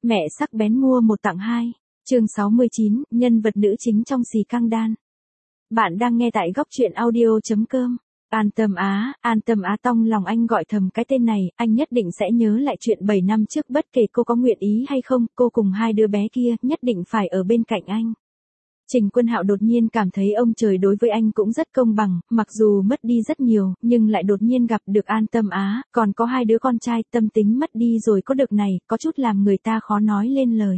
Mẹ sắc bén mua một tặng hai. Chương 69, nhân vật nữ chính trong Xì Căng Đan. Bạn đang nghe tại góc truyện audio.com. An Tâm Á tong lòng anh gọi thầm cái tên này, anh nhất định sẽ nhớ lại chuyện 7 năm trước bất kể cô có nguyện ý hay không, cô cùng hai đứa bé kia nhất định phải ở bên cạnh anh. Trình Quân Hạo đột nhiên cảm thấy ông trời đối với anh cũng rất công bằng, mặc dù mất đi rất nhiều, nhưng lại đột nhiên gặp được An Tâm Á, còn có hai đứa con trai, tâm tính mất đi rồi có được này, có chút làm người ta khó nói lên lời.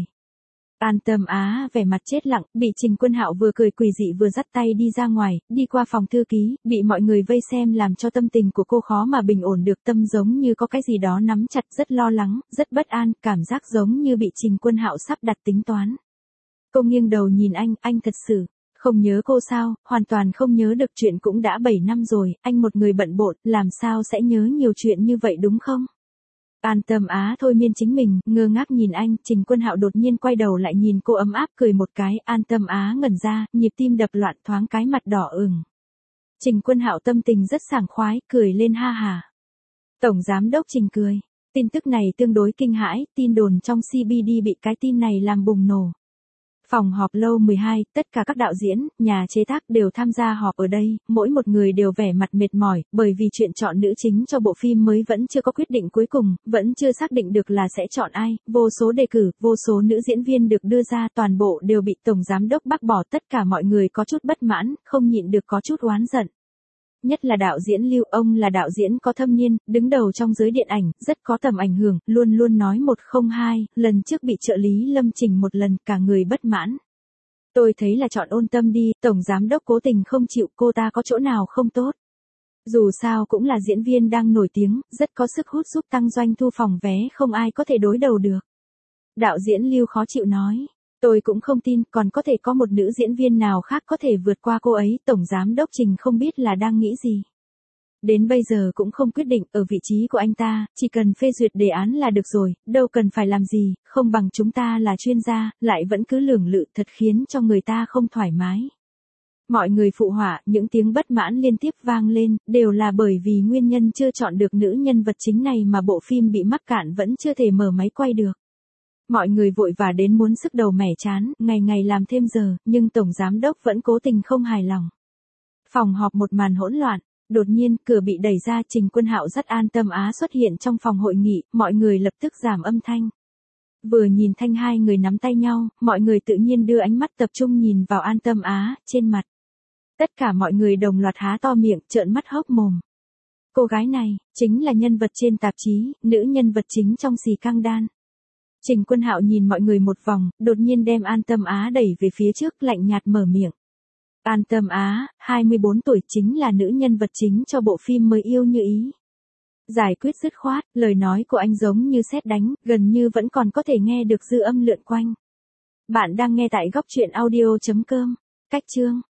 An Tâm Á vẻ mặt chết lặng, bị Trình Quân Hạo vừa cười quỷ dị vừa dắt tay đi ra ngoài, đi qua phòng thư ký, bị mọi người vây xem làm cho tâm tình của cô khó mà bình ổn được, tâm giống như có cái gì đó nắm chặt, rất lo lắng, rất bất an, cảm giác giống như bị Trình Quân Hạo sắp đặt tính toán. Cô nghiêng đầu nhìn anh thật sự không nhớ cô sao, hoàn toàn không nhớ được, chuyện cũng đã 7 năm rồi, anh một người bận bộn, làm sao sẽ nhớ nhiều chuyện như vậy đúng không? An Tâm Á thôi miên chính mình, ngơ ngác nhìn anh, Trình Quân Hạo đột nhiên quay đầu lại nhìn cô ấm áp cười một cái, An Tâm Á ngẩn ra, nhịp tim đập loạn, thoáng cái mặt đỏ ửng. Trình Quân Hạo tâm tình rất sảng khoái, cười lên ha hà. Tổng giám đốc Trình cười. Tin tức này tương đối kinh hãi, tin đồn trong CBD bị cái tin này làm bùng nổ. Phòng họp lâu 12, tất cả các đạo diễn, nhà chế tác đều tham gia họp ở đây, mỗi một người đều vẻ mặt mệt mỏi, bởi vì chuyện chọn nữ chính cho bộ phim mới vẫn chưa có quyết định cuối cùng, vẫn chưa xác định được là sẽ chọn ai, vô số đề cử, vô số nữ diễn viên được đưa ra, toàn bộ đều bị tổng giám đốc bác bỏ, tất cả mọi người có chút bất mãn, không nhịn được có chút oán giận. Nhất là đạo diễn Lưu, ông là đạo diễn có thâm niên, đứng đầu trong giới điện ảnh, rất có tầm ảnh hưởng, luôn luôn nói 102, lần trước bị trợ lý Lâm Trình một lần, cả người bất mãn. Tôi thấy là chọn Ôn Tâm đi, tổng giám đốc cố tình không chịu, cô ta có chỗ nào không tốt. Dù sao cũng là diễn viên đang nổi tiếng, rất có sức hút giúp tăng doanh thu phòng vé, không ai có thể đối đầu được. Đạo diễn Lưu khó chịu nói. Tôi cũng không tin, còn có thể có một nữ diễn viên nào khác có thể vượt qua cô ấy, tổng giám đốc Trình không biết là đang nghĩ gì. Đến bây giờ cũng không quyết định, ở vị trí của anh ta, chỉ cần phê duyệt đề án là được rồi, đâu cần phải làm gì, không bằng chúng ta là chuyên gia, lại vẫn cứ lưỡng lự, thật khiến cho người ta không thoải mái. Mọi người phụ họa, những tiếng bất mãn liên tiếp vang lên, đều là bởi vì nguyên nhân chưa chọn được nữ nhân vật chính này mà bộ phim bị mắc cạn vẫn chưa thể mở máy quay được. Mọi người vội vã đến muốn sức đầu mẻ chán, ngày ngày làm thêm giờ, nhưng tổng giám đốc vẫn cố tình không hài lòng. Phòng họp một màn hỗn loạn, đột nhiên cửa bị đẩy ra, Trình Quân Hạo dắt An Tâm Á xuất hiện trong phòng hội nghị, mọi người lập tức giảm âm thanh. Vừa nhìn thanh hai người nắm tay nhau, mọi người tự nhiên đưa ánh mắt tập trung nhìn vào An Tâm Á, trên mặt. Tất cả mọi người đồng loạt há to miệng, trợn mắt hốc mồm. Cô gái này, chính là nhân vật trên tạp chí, nữ nhân vật chính trong Xì Căng Đan. Trình Quân Hạo nhìn mọi người một vòng, đột nhiên đem An Tâm Á đẩy về phía trước, lạnh nhạt mở miệng. An Tâm Á, 24 tuổi, chính là nữ nhân vật chính cho bộ phim Mới Yêu Như Ý. Giải quyết dứt khoát, lời nói của anh giống như sét đánh, gần như vẫn còn có thể nghe được dư âm lượn quanh. Bạn đang nghe tại góc truyện audio.com. Cách chương.